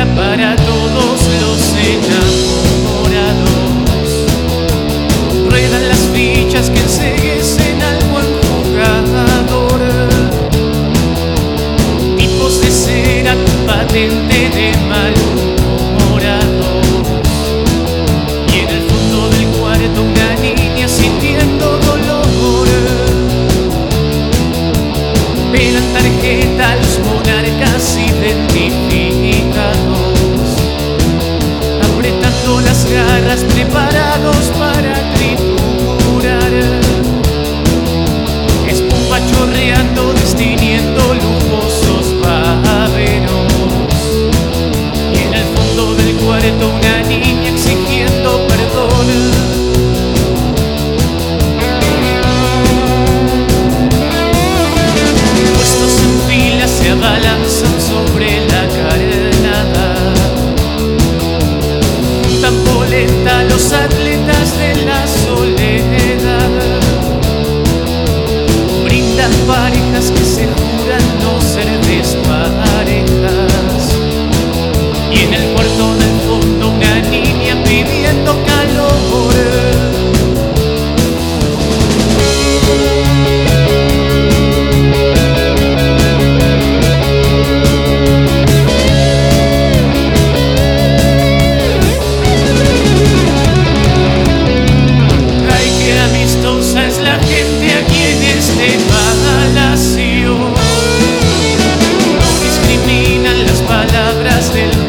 espera para todos los enamorados. Ruedan las fichas que enceguecen al buen jugador. Tipos de cera con patente de malhumorados. Y en el fondo del cuarto una niña sintiendo dolor. Pelan tarjeta a los monarcas identificados, apretando las garras, preparados para triturar. Espuma chorreando, destiniendo lujosos baberos. Y en el fondo del cuarto una niña exigiendo perdón. Puestos en fila se abalanzan sobre la carnada. Juntan polenta los atletas de la soledad. Brindan parejas que se juran no ser desparejas. Y en el cuarto del fondo una niña pidiendo calor. Es la gente aquí en este palacio. No discriminan las palabras del